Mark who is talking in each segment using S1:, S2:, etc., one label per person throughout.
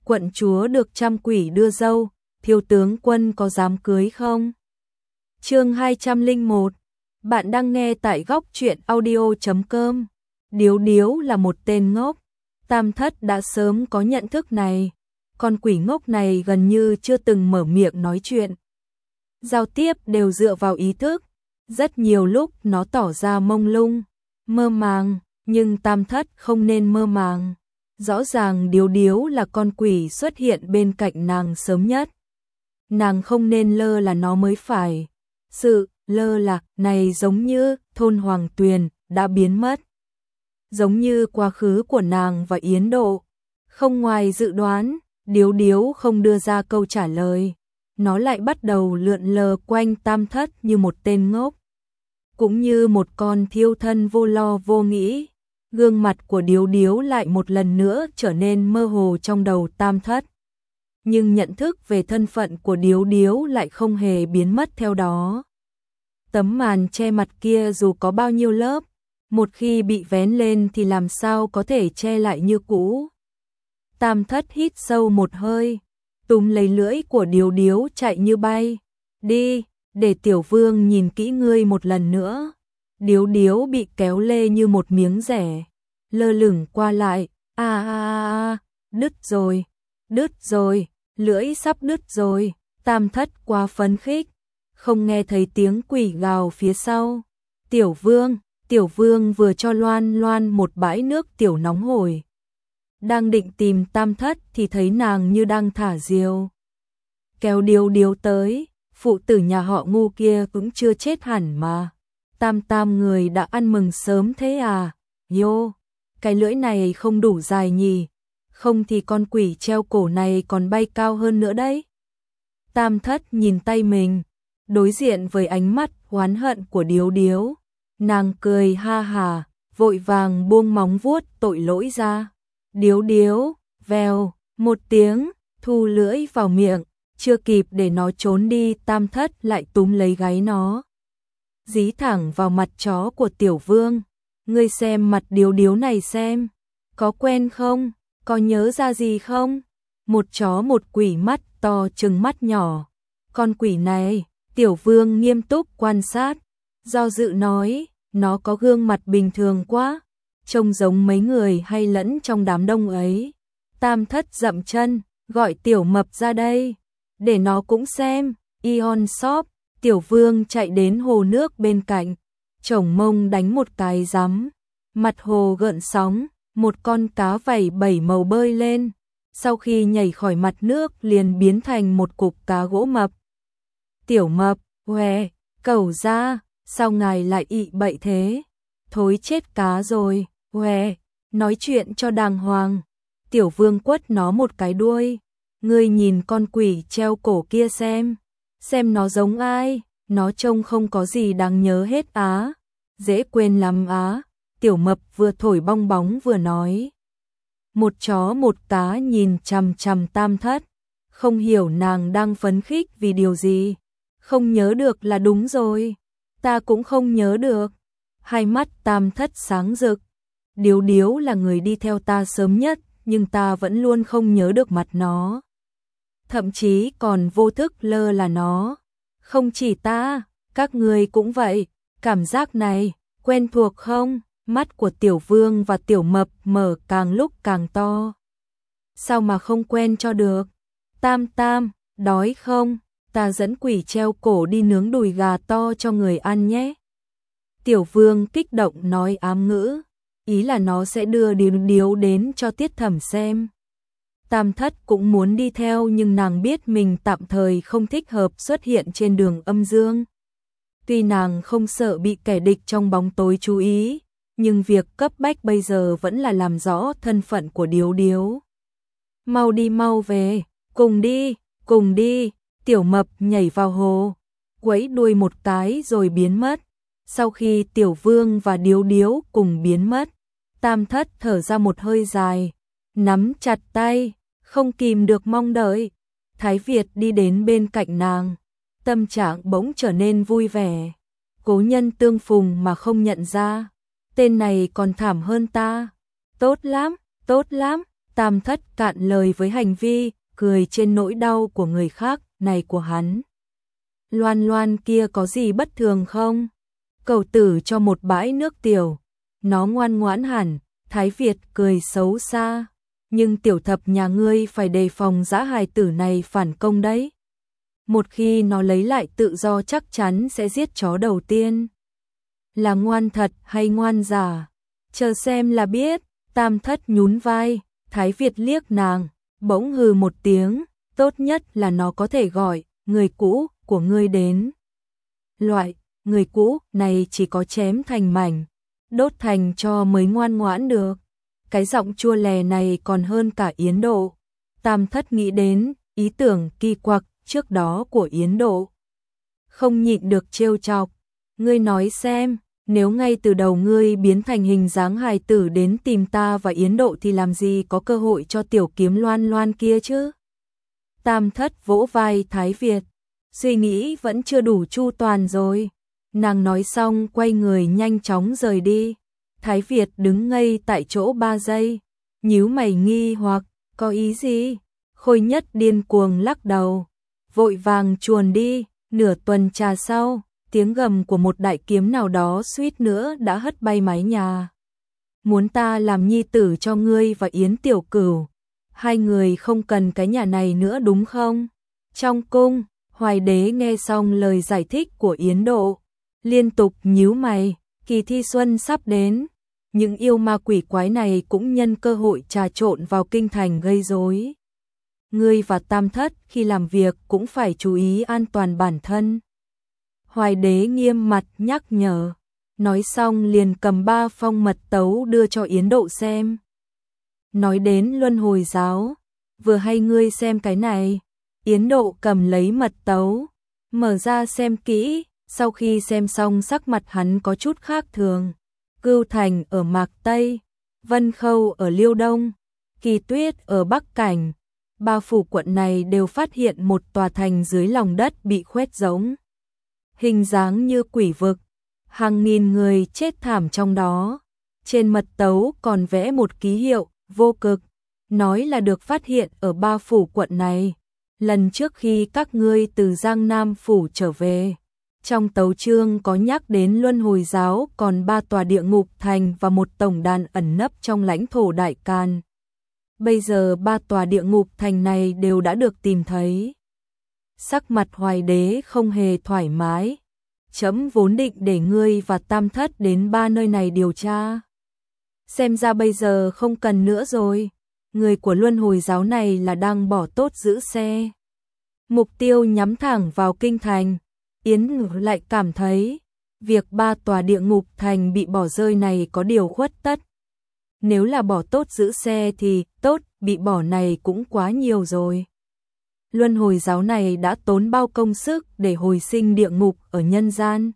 S1: quận chúa được trăm quỷ đưa dâu, thiếu tướng quân có dám cưới không? Chương 201. Bạn đang nghe tại góc truyện audio.com. Điếu Điếu là một tên ngốc. Tam Thất đã sớm có nhận thức này. Con quỷ ngốc này gần như chưa từng mở miệng nói chuyện. Giao tiếp đều dựa vào ý thức. Rất nhiều lúc nó tỏ ra mông lung, mơ màng, nhưng Tam Thất không nên mơ màng. Rõ ràng Điếu Điếu là con quỷ xuất hiện bên cạnh nàng sớm nhất. Nàng không nên lơ là nó mới phải. Sự lơ là này giống như thôn Hoàng Tuyền đã biến mất. Giống như quá khứ của nàng và Yến Độ. Không ngoài dự đoán, Điếu Điếu không đưa ra câu trả lời. Nó lại bắt đầu lượn lờ quanh Tam Thất như một tên ngốc. Cũng như một con thiêu thân vô lo vô nghĩ. Gương mặt của Điếu Điếu lại một lần nữa trở nên mơ hồ trong đầu Tam Thất. Nhưng nhận thức về thân phận của Điếu Điếu lại không hề biến mất theo đó. Tấm màn che mặt kia dù có bao nhiêu lớp, một khi bị vén lên thì làm sao có thể che lại như cũ. Tam Thất hít sâu một hơi, túm lấy lưỡi của Điếu Điếu chạy như bay. Đi, để Tiểu Vương nhìn kỹ ngươi một lần nữa. Điếu Điếu bị kéo lê như một miếng rẻ, lơ lửng qua lại, đứt rồi, lưỡi sắp đứt rồi. Tam Thất quá phấn khích, không nghe thấy tiếng quỷ gào phía sau. Tiểu Vương vừa cho Loan Loan một bãi nước tiểu nóng hổi. Đang định tìm Tam Thất thì thấy nàng như đang thả diều. Kéo Điếu Điếu tới, phụ tử nhà họ Ngu kia cũng chưa chết hẳn mà. Tam người đã ăn mừng sớm thế à? Yo, cái lưỡi này không đủ dài nhỉ? Không thì con quỷ treo cổ này còn bay cao hơn nữa đấy. Tam Thất nhìn tay mình, đối diện với ánh mắt oán hận của Điếu Điếu. Nàng cười ha hà, vội vàng buông móng vuốt tội lỗi ra. Điếu Điếu, vèo, một tiếng, thu lưỡi vào miệng, chưa kịp để nó trốn đi, Tam Thất lại túm lấy gáy nó. Dí thẳng vào mặt chó của Tiểu Vương. Ngươi xem mặt Điếu Điếu này xem, có quen không, có nhớ ra gì không? Một chó một quỷ mắt to trừng mắt nhỏ. Con quỷ này, Tiểu Vương nghiêm túc quan sát, do dự nói, nó có gương mặt bình thường quá, trông giống mấy người hay lẫn trong đám đông ấy. Tam Thất dậm chân, gọi Tiểu Mập ra đây, để nó cũng xem. Ion Shop. Tiểu Vương chạy đến hồ nước bên cạnh, chổng mông đánh một cái rắm, mặt hồ gợn sóng, một con cá vảy 7 màu bơi lên, sau khi nhảy khỏi mặt nước liền biến thành một cục cá gỗ mập. Tiểu Mập, què, cẩu ra, sao ngài lại ị bậy thế? Thối chết cá rồi, què, nói chuyện cho đàng hoàng. Tiểu Vương quất nó một cái đuôi, ngươi nhìn con quỷ treo cổ kia xem nó giống ai, nó trông không có gì đáng nhớ hết á, dễ quên lắm á. Tiểu Mập vừa thổi bong bóng vừa nói. Một chó một cá nhìn chằm chằm Tam Thất, không hiểu nàng đang phấn khích vì điều gì. Không nhớ được là đúng rồi, ta cũng không nhớ được. Hai mắt Tam Thất sáng rực. Điếu Điếu là người đi theo ta sớm nhất, nhưng ta vẫn luôn không nhớ được mặt nó. Thậm chí còn vô thức lơ là nó. Không chỉ ta, các người cũng vậy. Cảm giác này, quen thuộc không? Mắt của Tiểu Vương và Tiểu Mập mở càng lúc càng to. Sao mà không quen cho được? Tam, đói không? Ta dẫn quỷ treo cổ đi nướng đùi gà to cho người ăn nhé. Tiểu Vương kích động nói ám ngữ. Ý là nó sẽ đưa Điếu Điếu đến cho Tiết Thẩm xem. Tam Thất cũng muốn đi theo nhưng nàng biết mình tạm thời không thích hợp xuất hiện trên đường âm dương. Tuy nàng không sợ bị kẻ địch trong bóng tối chú ý, nhưng việc cấp bách bây giờ vẫn là làm rõ thân phận của Điếu Điếu. Mau đi mau về, cùng đi. Tiểu Mập nhảy vào hồ, quẫy đuôi một cái rồi biến mất. Sau khi Tiểu Vương và Điếu Điếu cùng biến mất, Tam Thất thở ra một hơi dài, nắm chặt tay, không kìm được mong đợi. Thái Việt đi đến bên cạnh nàng, tâm trạng bỗng trở nên vui vẻ. Cố nhân tương phùng mà không nhận ra, tên này còn thảm hơn ta. Tốt lắm, Tam Thất cạn lời với hành vi, cười trên nỗi đau của người khác, này của hắn. Loan Loan kia có gì bất thường không? Cầu tử cho một bãi nước tiểu, nó ngoan ngoãn hẳn, Thái Việt cười xấu xa. Nhưng tiểu thập nhà ngươi phải đề phòng dã hài tử này phản công đấy. Một khi nó lấy lại tự do chắc chắn sẽ giết chó đầu tiên. Là ngoan thật hay ngoan giả? Chờ xem là biết. Tam Thất nhún vai, Thái Việt liếc nàng, bỗng hừ một tiếng, tốt nhất là nó có thể gọi người cũ của ngươi đến. Loại người cũ này chỉ có chém thành mảnh, đốt thành cho mới ngoan ngoãn được. Cái giọng chua lè này còn hơn cả Yến Độ. Tam Thất nghĩ đến ý tưởng kỳ quặc trước đó của Yến Độ. Không nhịn được trêu chọc. Ngươi nói xem, nếu ngay từ đầu ngươi biến thành hình dáng hài tử đến tìm ta và Yến Độ thì làm gì có cơ hội cho tiểu kiếm Loan Loan kia chứ? Tam Thất vỗ vai Thái Việt, suy nghĩ vẫn chưa đủ chu toàn rồi. Nàng nói xong quay người nhanh chóng rời đi. Thái Việt đứng ngây tại chỗ 3 giây, nhíu mày nghi hoặc, có ý gì? Khôi Nhất điên cuồng lắc đầu, vội vàng chuồn đi. Nửa tuần trà sau, tiếng gầm của một đại kiếm nào đó suýt nữa đã hất bay mái nhà. Muốn ta làm nhi tử cho ngươi và Yến Tiểu Cửu, hai người không cần cái nhà này nữa đúng không? Trong cung, Hoài Đế nghe xong lời giải thích của Yến Độ, liên tục nhíu mày, kỳ thi xuân sắp đến, những yêu ma quỷ quái này cũng nhân cơ hội trà trộn vào kinh thành gây rối. Ngươi và Tam Thất khi làm việc cũng phải chú ý an toàn bản thân. Hoài Đế nghiêm mặt nhắc nhở, nói xong liền cầm 3 phong mật tấu đưa cho Yến Độ xem. Nói đến luân hồi giáo, vừa hay ngươi xem cái này. Yến Độ cầm lấy mật tấu, mở ra xem kỹ, sau khi xem xong sắc mặt hắn có chút khác thường. Cưu Thành ở Mạc Tây, Vân Khâu ở Liêu Đông, Kỳ Tuyết ở Bắc Cảnh. 3 phủ quận này đều phát hiện một tòa thành dưới lòng đất bị khoét rỗng. Hình dáng như quỷ vực, hàng nghìn người chết thảm trong đó. Trên mật tấu còn vẽ một ký hiệu, vô cực, nói là được phát hiện ở 3 phủ quận này. Lần trước khi các ngươi từ Giang Nam phủ trở về, trong tấu chương có nhắc đến luân hồi giáo còn 3 tòa địa ngục thành và một tổng đàn ẩn nấp trong lãnh thổ Đại Càn. Bây giờ 3 tòa địa ngục thành này đều đã được tìm thấy. Sắc mặt Hoài Đế không hề thoải mái. Chấm vốn định để ngươi và Tam Thất đến 3 nơi này điều tra. Xem ra bây giờ không cần nữa rồi. Người của luân hồi giáo này là đang bỏ tốt giữ xe. Mục tiêu nhắm thẳng vào kinh thành. Yến Ngữ lại cảm thấy việc 3 tòa địa ngục thành bị bỏ rơi này có điều khuất tất. Nếu là bỏ tốt giữ xe thì tốt, bị bỏ này cũng quá nhiều rồi. Luân hồi giáo này đã tốn bao công sức để hồi sinh địa ngục ở nhân gian.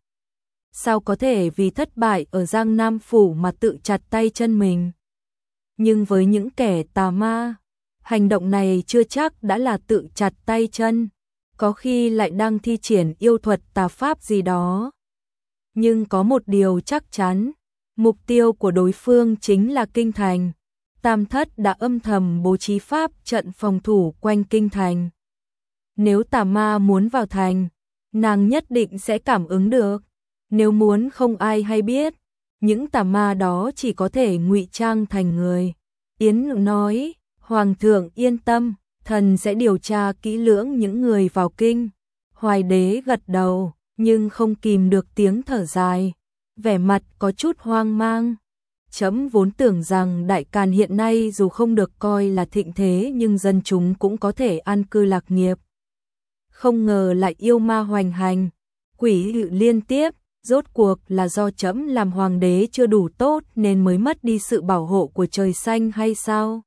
S1: Sao có thể vì thất bại ở Giang Nam phủ mà tự chặt tay chân mình? Nhưng với những kẻ tà ma, hành động này chưa chắc đã là tự chặt tay chân, có khi lại đang thi triển yêu thuật tà pháp gì đó. Nhưng có một điều chắc chắn, mục tiêu của đối phương chính là kinh thành. Tam Thất đã âm thầm bố trí pháp trận phòng thủ quanh kinh thành. Nếu tà ma muốn vào thành, nàng nhất định sẽ cảm ứng được. Nếu muốn không ai hay biết, những tà ma đó chỉ có thể ngụy trang thành người. Yến Ngữ nói, Hoàng thượng yên tâm, thần sẽ điều tra kỹ lưỡng những người vào kinh. Hoài Đế gật đầu, nhưng không kìm được tiếng thở dài, vẻ mặt có chút hoang mang. Chấm vốn tưởng rằng Đại Càn hiện nay dù không được coi là thịnh thế nhưng dân chúng cũng có thể an cư lạc nghiệp. Không ngờ lại yêu ma hoành hành, quỷ dữ liên tiếp, rốt cuộc là do chấm làm hoàng đế chưa đủ tốt nên mới mất đi sự bảo hộ của trời xanh hay sao?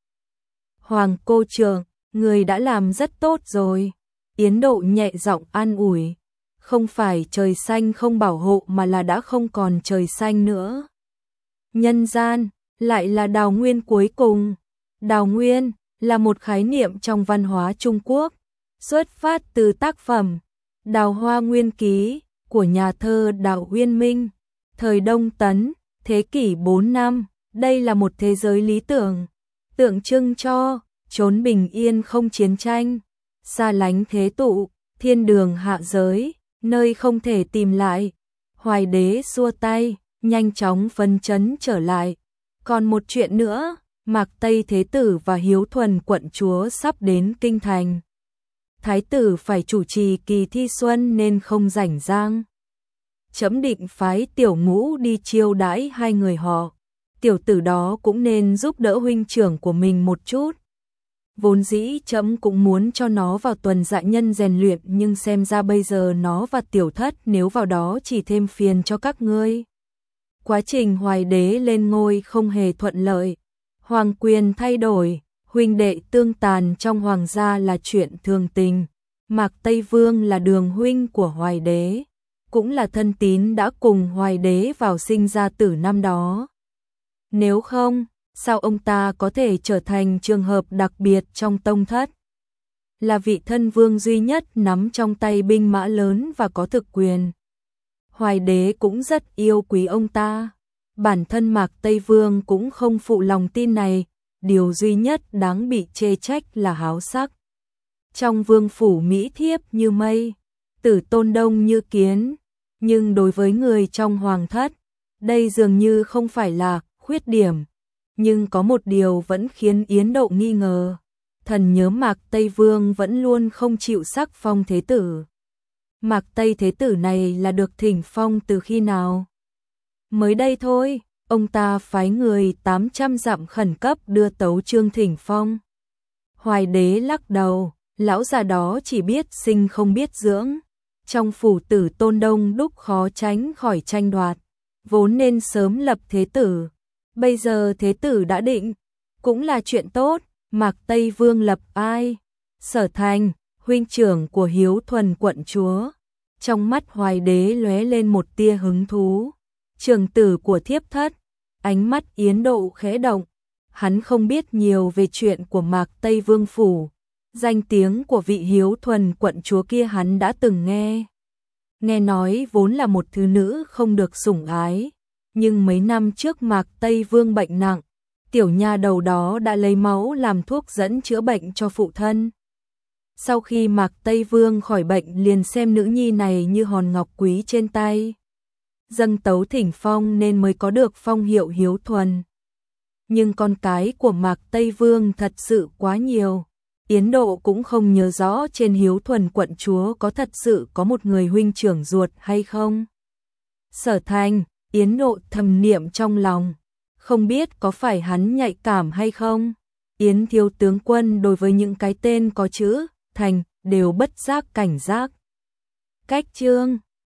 S1: Hoàng cô trưởng, người đã làm rất tốt rồi. Yến Độ nhẹ giọng an ủi, không phải trời xanh không bảo hộ mà là đã không còn trời xanh nữa. Nhân gian, lại là đào nguyên cuối cùng. Đào nguyên là một khái niệm trong văn hóa Trung Quốc, xuất phát từ tác phẩm Đào Hoa Nguyên Ký của nhà thơ Đào Uyên Minh, thời Đông Tấn, thế kỷ 4 năm. Đây là một thế giới lý tưởng, tượng trưng cho trốn bình yên không chiến tranh, xa lánh thế tụ, thiên đường hạ giới, nơi không thể tìm lại. Hoài đế xua tay, nhanh chóng phấn chấn trở lại. Còn một chuyện nữa, Mạc Tây Thế Tử và Hiếu Thuần quận chúa sắp đến kinh thành. Thái tử phải chủ trì kỳ thi xuân nên không rảnh rang. Trẫm định phái Tiểu Ngũ đi chiêu đãi hai người họ. Tiểu tử đó cũng nên giúp đỡ huynh trưởng của mình một chút. Vốn dĩ trẫm cũng muốn cho nó vào tuần dạ nhân rèn luyện, nhưng xem ra bây giờ nó và Tiểu Thất nếu vào đó chỉ thêm phiền cho các ngươi. Quá trình Hoài đế lên ngôi không hề thuận lợi. Hoàng quyền thay đổi, huynh đệ tương tàn trong hoàng gia là chuyện thường tình. Mạc Tây Vương là đường huynh của Hoài đế, cũng là thân tín đã cùng Hoài đế vào sinh ra tử năm đó. Nếu không, sao ông ta có thể trở thành trường hợp đặc biệt trong tông thất? Là vị thân vương duy nhất nắm trong tay binh mã lớn và có thực quyền. Hoài đế cũng rất yêu quý ông ta. Bản thân Mạc Tây Vương cũng không phụ lòng tin này, điều duy nhất đáng bị chê trách là háo sắc. Trong vương phủ mỹ thiếp như mây, tử tôn đông như kiến, nhưng đối với người trong hoàng thất, đây dường như không phải là khuyết điểm. Nhưng có một điều vẫn khiến Yến Độ nghi ngờ, thần nhớ Mạc Tây Vương vẫn luôn không chịu sắc phong thế tử. Mạc Tây Thế Tử này là được thỉnh phong từ khi nào? Mới đây thôi, ông ta phái người 800 dặm khẩn cấp đưa tấu chương thỉnh phong. Hoài đế lắc đầu, lão già đó chỉ biết sinh không biết dưỡng. Trong phủ tử tôn đông đúc khó tránh khỏi tranh đoạt, vốn nên sớm lập thế tử. Bây giờ thế tử đã định, cũng là chuyện tốt. Mạc Tây Vương lập ai? Sở Thành, huynh trưởng của Hiếu Thuần quận chúa. Trong mắt Hoài đế lóe lên một tia hứng thú. Trưởng tử của thiếp thất, ánh mắt Yến Độ khẽ động. Hắn không biết nhiều về chuyện của Mạc Tây Vương phủ. Danh tiếng của vị Hiếu Thuần quận chúa kia hắn đã từng nghe. Nghe nói vốn là một thứ nữ không được sủng ái. Nhưng mấy năm trước Mạc Tây Vương bệnh nặng, tiểu nha đầu đó đã lấy máu làm thuốc dẫn chữa bệnh cho phụ thân. Sau khi Mạc Tây Vương khỏi bệnh liền xem nữ nhi này như hòn ngọc quý trên tay. Dâng tấu thỉnh phong nên mới có được phong hiệu Hiếu Thuần. Nhưng con cái của Mạc Tây Vương thật sự quá nhiều. Yến Độ cũng không nhớ rõ trên Hiếu Thuần quận chúa có thật sự có một người huynh trưởng ruột hay không. Sở Thành, Yến Độ thầm niệm trong lòng. Không biết có phải hắn nhạy cảm hay không. Yến thiếu tướng quân đối với những cái tên có chữ Thành đều bất giác cảnh giác. Cách chương